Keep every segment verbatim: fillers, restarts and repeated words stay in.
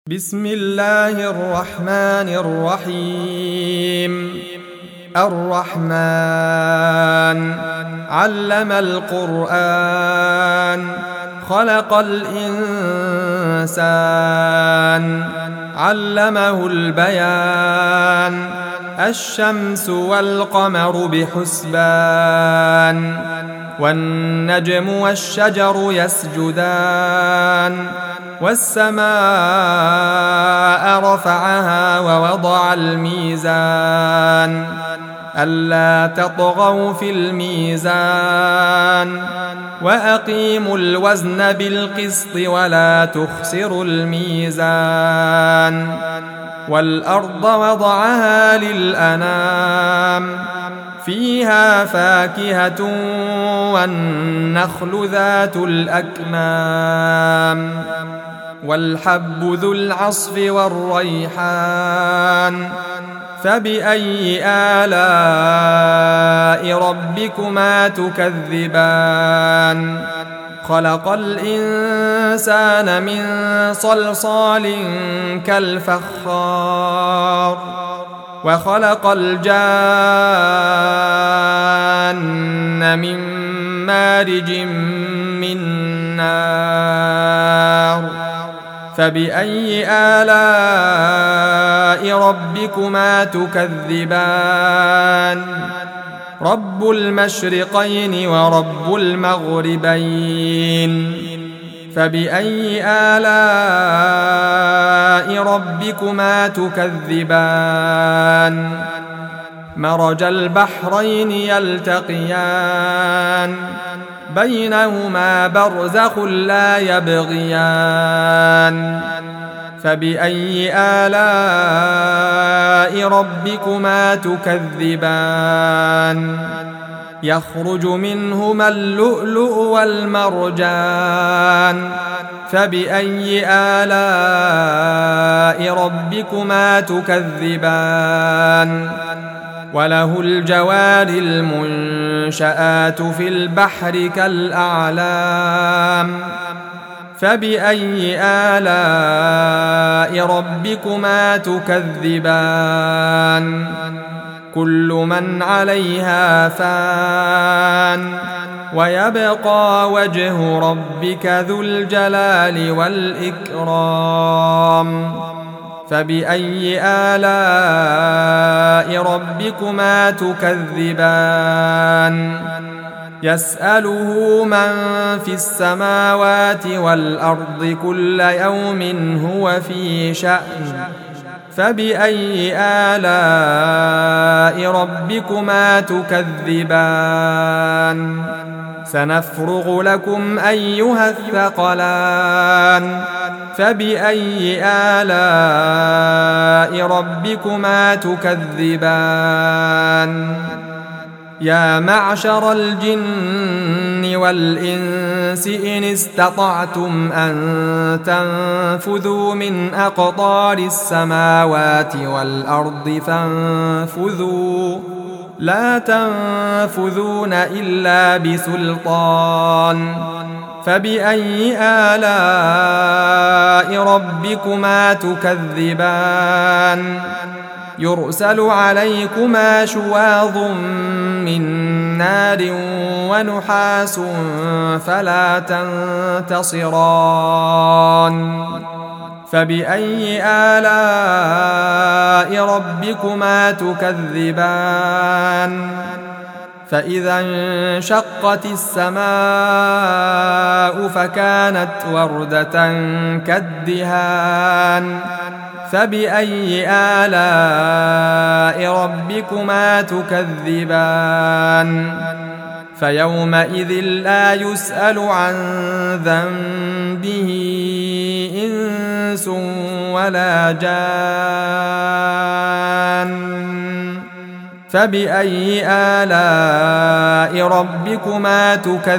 بسم الله الرحمن الرحيم. الرحمن علم القرآن خلق الإنسان علمه البيان الشمس والقمر بحسبان والنجم والشجر يسجدان والسماء رفعها ووضع الميزان ألا تطغوا في الميزان وأقيموا الوزن بالقسط ولا تخسروا الميزان والأرض وضعها للأنام فيها فاكهة والنخل ذات الأكمام والحب ذو العصف والريحان فبأي آلاء ربكما تكذبان خلق الإنسان من صلصال كالفخار وخلق الجان من مارج من نار فبأي آلاء ربكما تكذبان رب المشرقين ورب المغربين فبأي آلاء ربكما تكذبان مرج البحرين يلتقيان بينهما برزخ لا يبغيان فبأي آلاء ربكما تكذبان يخرج منهما اللؤلؤ والمرجان فبأي آلاء ربكما تكذبان وله الجوار المنشآت في البحر كالأعلام فبأي آلاء ربكما تكذبان كل من عليها فان ويبقى وجه ربك ذو الجلال والإكرام فبأي آلاء ربكما تكذبان يسأله من في السماوات والأرض كل يوم هو في شأن فبأي آلاء ربكما تكذبان سنفرغ لكم أيها الثقلان فبأي آلاء ربكما تكذبان يا معشر الجن والإنس إن استطعتم أن تنفذوا من أقطار السماوات والأرض فانفذوا لا تنفذون إلا بسلطان فبأي آلاء ربكما تكذبان يرسل عليكما شواظ من نار ونحاس فلا تنتصران فبأي آلاء ربكما تكذبان فإذا انشقت السماء فكانت وردة كالدهان فبأي آلاء ربكما تكذبان فيومئذ لا يسأل عن ذنبه إنس ولا جان فبأي آلاء ربكما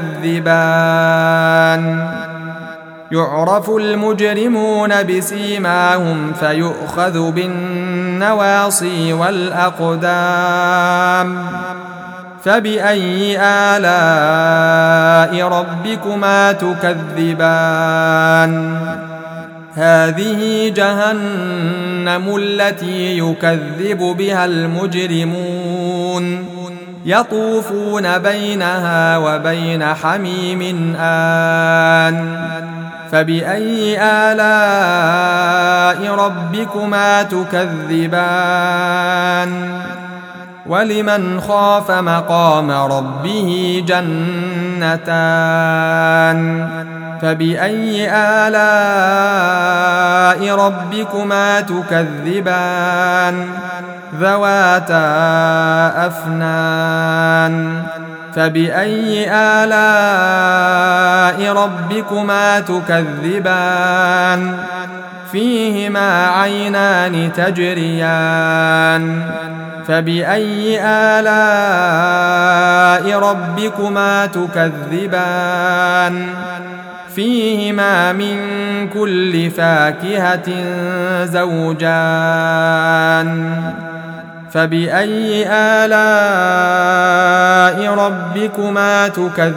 تكذبان يعرف المجرمون بسيماهم فيؤخذ بالنواصي والأقدام فبأي آلاء ربكما تكذبان هذه جهنم التي يكذب بها المجرمون يطوفون بينها وبين حميم آن فبأي آلاء ربكما تكذبان ولمن خاف مقام ربه جنتان فبأي آلاء ربكما تكذبان ذواتا أفنان فبأي آلاء ربكما تكذبان فيهما عينان تجريان فبأي آلاء ربكما تكذبان فيهما من كل فاكهة زوجان فبأي آلاء ربكما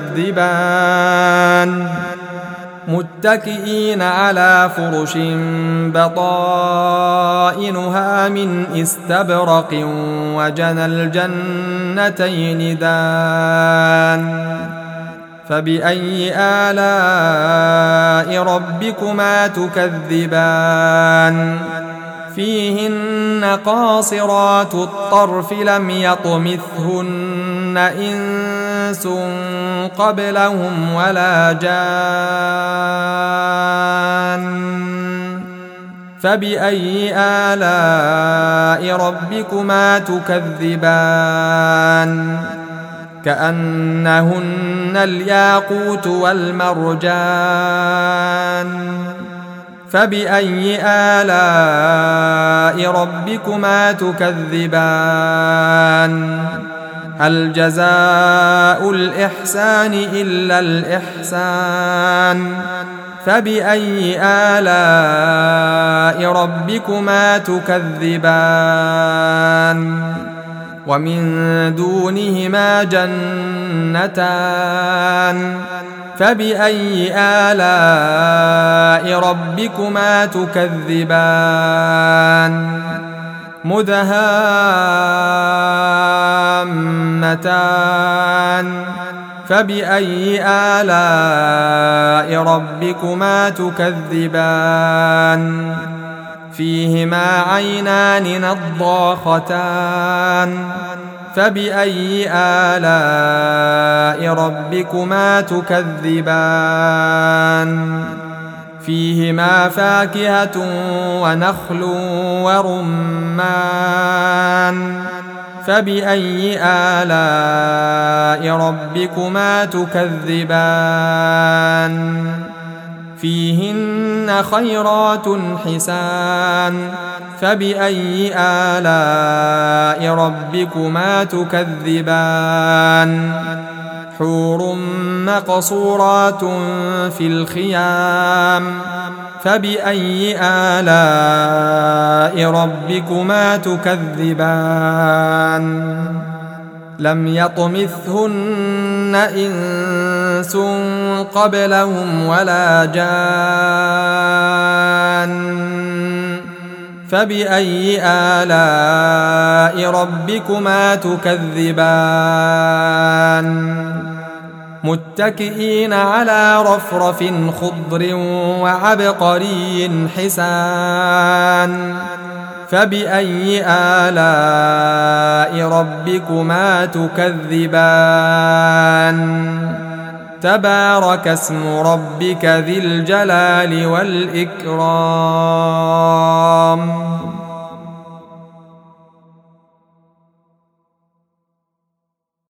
تكذبان متكئين على فرش بطائنها من استبرق وجنى الجنتين دان فبأي آلاء ربكما تكذبان فيهن قاصرات الطرف لم يطمثهن إنس قبلهم ولا جان فبأي آلاء ربكما تكذبان كأنهن الياقوت والمرجان فبأي آلاء ربكما تكذبان هل جزاء الإحسان إلا الإحسان فبأي آلاء ربكما تكذبان ومن دونهما جنتان فبأي آلاء ربكما تكذبان مدهامتان فبأي آلاء ربكما تكذبان فيهما عينان نضاختان فبأي آلاء ربكما تكذبان فيهما فاكهة ونخل ورمان فبأي آلاء ربكما تكذبان فيهن خيرات حسان فبأي آلاء ربكما تكذبان حور مقصورات في الخيام فبأي آلاء ربكما تكذبان لم يطمثهن إنس قبلهم ولا جان فبأي آلاء ربكما تكذبان متكئين على رفرف خضر وعبقري حسان فبأي آلاء ربكما تكذبان تبارك اسم ربك ذي الجلال والإكرام